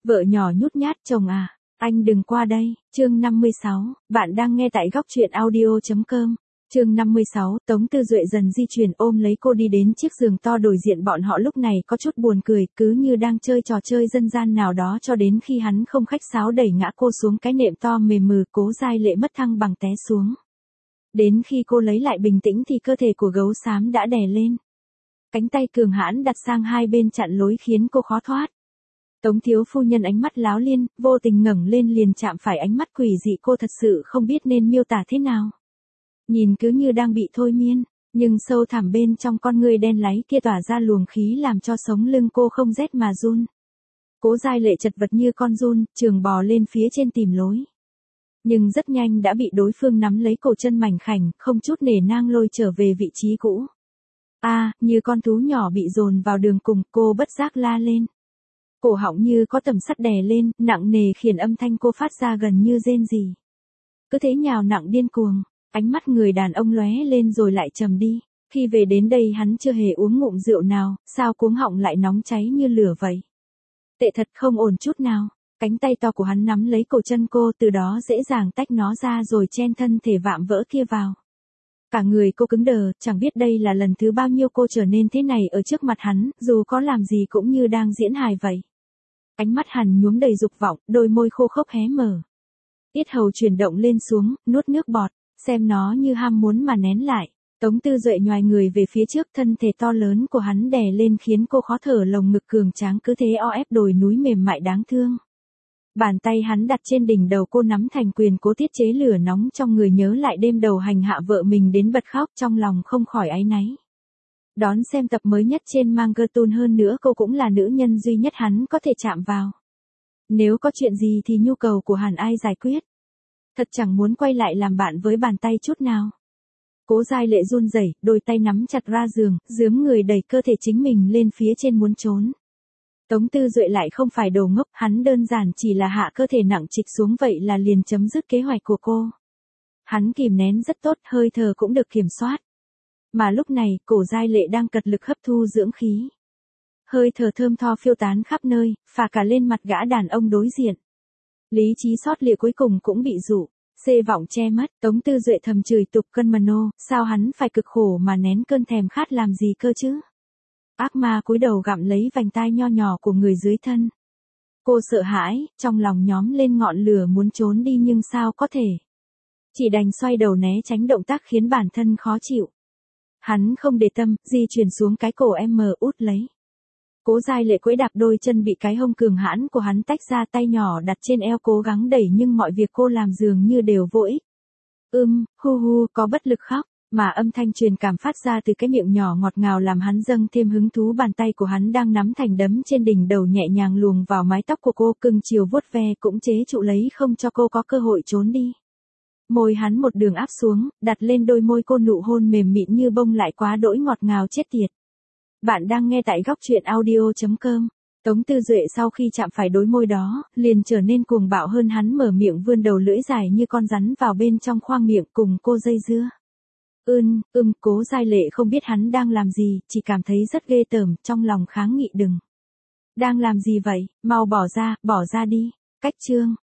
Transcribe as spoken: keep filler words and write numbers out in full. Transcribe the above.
Vợ nhỏ nhút nhát, chồng à, anh đừng qua đây. Chương năm mươi sáu, bạn đang nghe tại góc truyện audio chấm com. Chương năm mươi sáu, Tống Tư Duệ dần di chuyển ôm lấy cô đi đến chiếc giường to đối diện bọn họ, lúc này có chút buồn cười, cứ như đang chơi trò chơi dân gian nào đó, cho đến khi hắn không khách sáo đẩy ngã cô xuống cái nệm to mềm mừ. Cố Giai Lệ mất thăng bằng té xuống. Đến khi cô lấy lại bình tĩnh thì cơ thể của gấu xám đã đè lên. Cánh tay cường hãn đặt sang hai bên chặn lối khiến cô khó thoát. Tống thiếu phu nhân ánh mắt láo liên, vô tình ngẩng lên liền chạm phải ánh mắt quỷ dị, cô thật sự không biết nên miêu tả thế nào. Nhìn cứ như đang bị thôi miên, nhưng sâu thẳm bên trong con ngươi đen láy kia tỏa ra luồng khí làm cho sống lưng cô không rét mà run. Cố Giai Lệ chật vật như con giun, trường bò lên phía trên tìm lối. Nhưng rất nhanh đã bị đối phương nắm lấy cổ chân mảnh khảnh, không chút nể nang lôi trở về vị trí cũ. A, à, như con thú nhỏ bị dồn vào đường cùng, cô bất giác la lên. Cổ họng như có tầm sắt đè lên, nặng nề khiến âm thanh cô phát ra gần như rên rỉ. Cứ thế nhào nặng điên cuồng, ánh mắt người đàn ông lóe lên rồi lại trầm đi. Khi về đến đây hắn chưa hề uống ngụm rượu nào, sao cuống họng lại nóng cháy như lửa vậy? Tệ thật, không ổn chút nào. Cánh tay to của hắn nắm lấy cổ chân cô, từ đó dễ dàng tách nó ra rồi chen thân thể vạm vỡ kia vào. Cả người cô cứng đờ, chẳng biết đây là lần thứ bao nhiêu cô trở nên thế này ở trước mặt hắn, dù có làm gì cũng như đang diễn hài vậy. Ánh mắt hắn nhuốm đầy dục vọng, đôi môi khô khốc hé mở. Yết hầu chuyển động lên xuống, nuốt nước bọt, xem nó như ham muốn mà nén lại. Tống Tư Duệ nhoài người về phía trước, thân thể to lớn của hắn đè lên khiến cô khó thở, lồng ngực cường tráng cứ thế o ép đồi núi mềm mại đáng thương. Bàn tay hắn đặt trên đỉnh đầu cô nắm thành quyền, cố tiết chế lửa nóng trong người, nhớ lại đêm đầu hành hạ vợ mình đến bật khóc, trong lòng không khỏi áy náy. Đón xem tập mới nhất trên Manga Toon, hơn nữa cô cũng là nữ nhân duy nhất hắn có thể chạm vào. Nếu có chuyện gì thì nhu cầu của hắn ai giải quyết? Thật chẳng muốn quay lại làm bạn với bàn tay chút nào. Cố Giai Lệ run rẩy, đôi tay nắm chặt ra giường, giướng người đẩy cơ thể chính mình lên phía trên muốn trốn. Tống Tư Duệ lại không phải đồ ngốc, hắn đơn giản chỉ là hạ cơ thể nặng trịch xuống vậy là liền chấm dứt kế hoạch của cô. Hắn kìm nén rất tốt, hơi thở cũng được kiểm soát. Mà lúc này, cổ Giai Lệ đang cật lực hấp thu dưỡng khí. Hơi thở thơm tho phiêu tán khắp nơi, phả cả lên mặt gã đàn ông đối diện. Lý trí sót lịa cuối cùng cũng bị dụ, xê vọng che mất. Tống Tư Duệ thầm chửi tục cơn mano, sao hắn phải cực khổ mà nén cơn thèm khát làm gì cơ chứ? Ác ma cúi đầu gặm lấy vành tai nho nhỏ của người dưới thân. Cô sợ hãi, trong lòng nhóm lên ngọn lửa muốn trốn đi nhưng sao có thể. Chỉ đành xoay đầu né tránh động tác khiến bản thân khó chịu. Hắn không để tâm, di chuyển xuống cái cổ em mờ út lấy. Cố Giai Lệ quẫy đạp, đôi chân bị cái hông cường hãn của hắn tách ra, tay nhỏ đặt trên eo cố gắng đẩy nhưng mọi việc cô làm dường như đều vô ích. Ưm, hu hu, có bất lực khóc, mà âm thanh truyền cảm phát ra từ cái miệng nhỏ ngọt ngào làm hắn dâng thêm hứng thú. Bàn tay của hắn đang nắm thành đấm trên đỉnh đầu nhẹ nhàng luồn vào mái tóc của cô, cưng chiều vuốt ve cũng chế trụ lấy không cho cô có cơ hội trốn đi. Môi hắn một đường áp xuống, đặt lên đôi môi cô, nụ hôn mềm mịn như bông lại quá đỗi ngọt ngào chết tiệt. Bạn đang nghe tại góc truyện audio chấm com. Tống Tư Duệ sau khi chạm phải đôi môi đó, liền trở nên cuồng bạo hơn, hắn mở miệng vươn đầu lưỡi dài như con rắn vào bên trong khoang miệng cùng cô dây dưa. Ưm, ưm, Cố Giai Lệ không biết hắn đang làm gì, chỉ cảm thấy rất ghê tởm, trong lòng kháng nghị đừng. Đang làm gì vậy, mau bỏ ra, bỏ ra đi. Cách chương.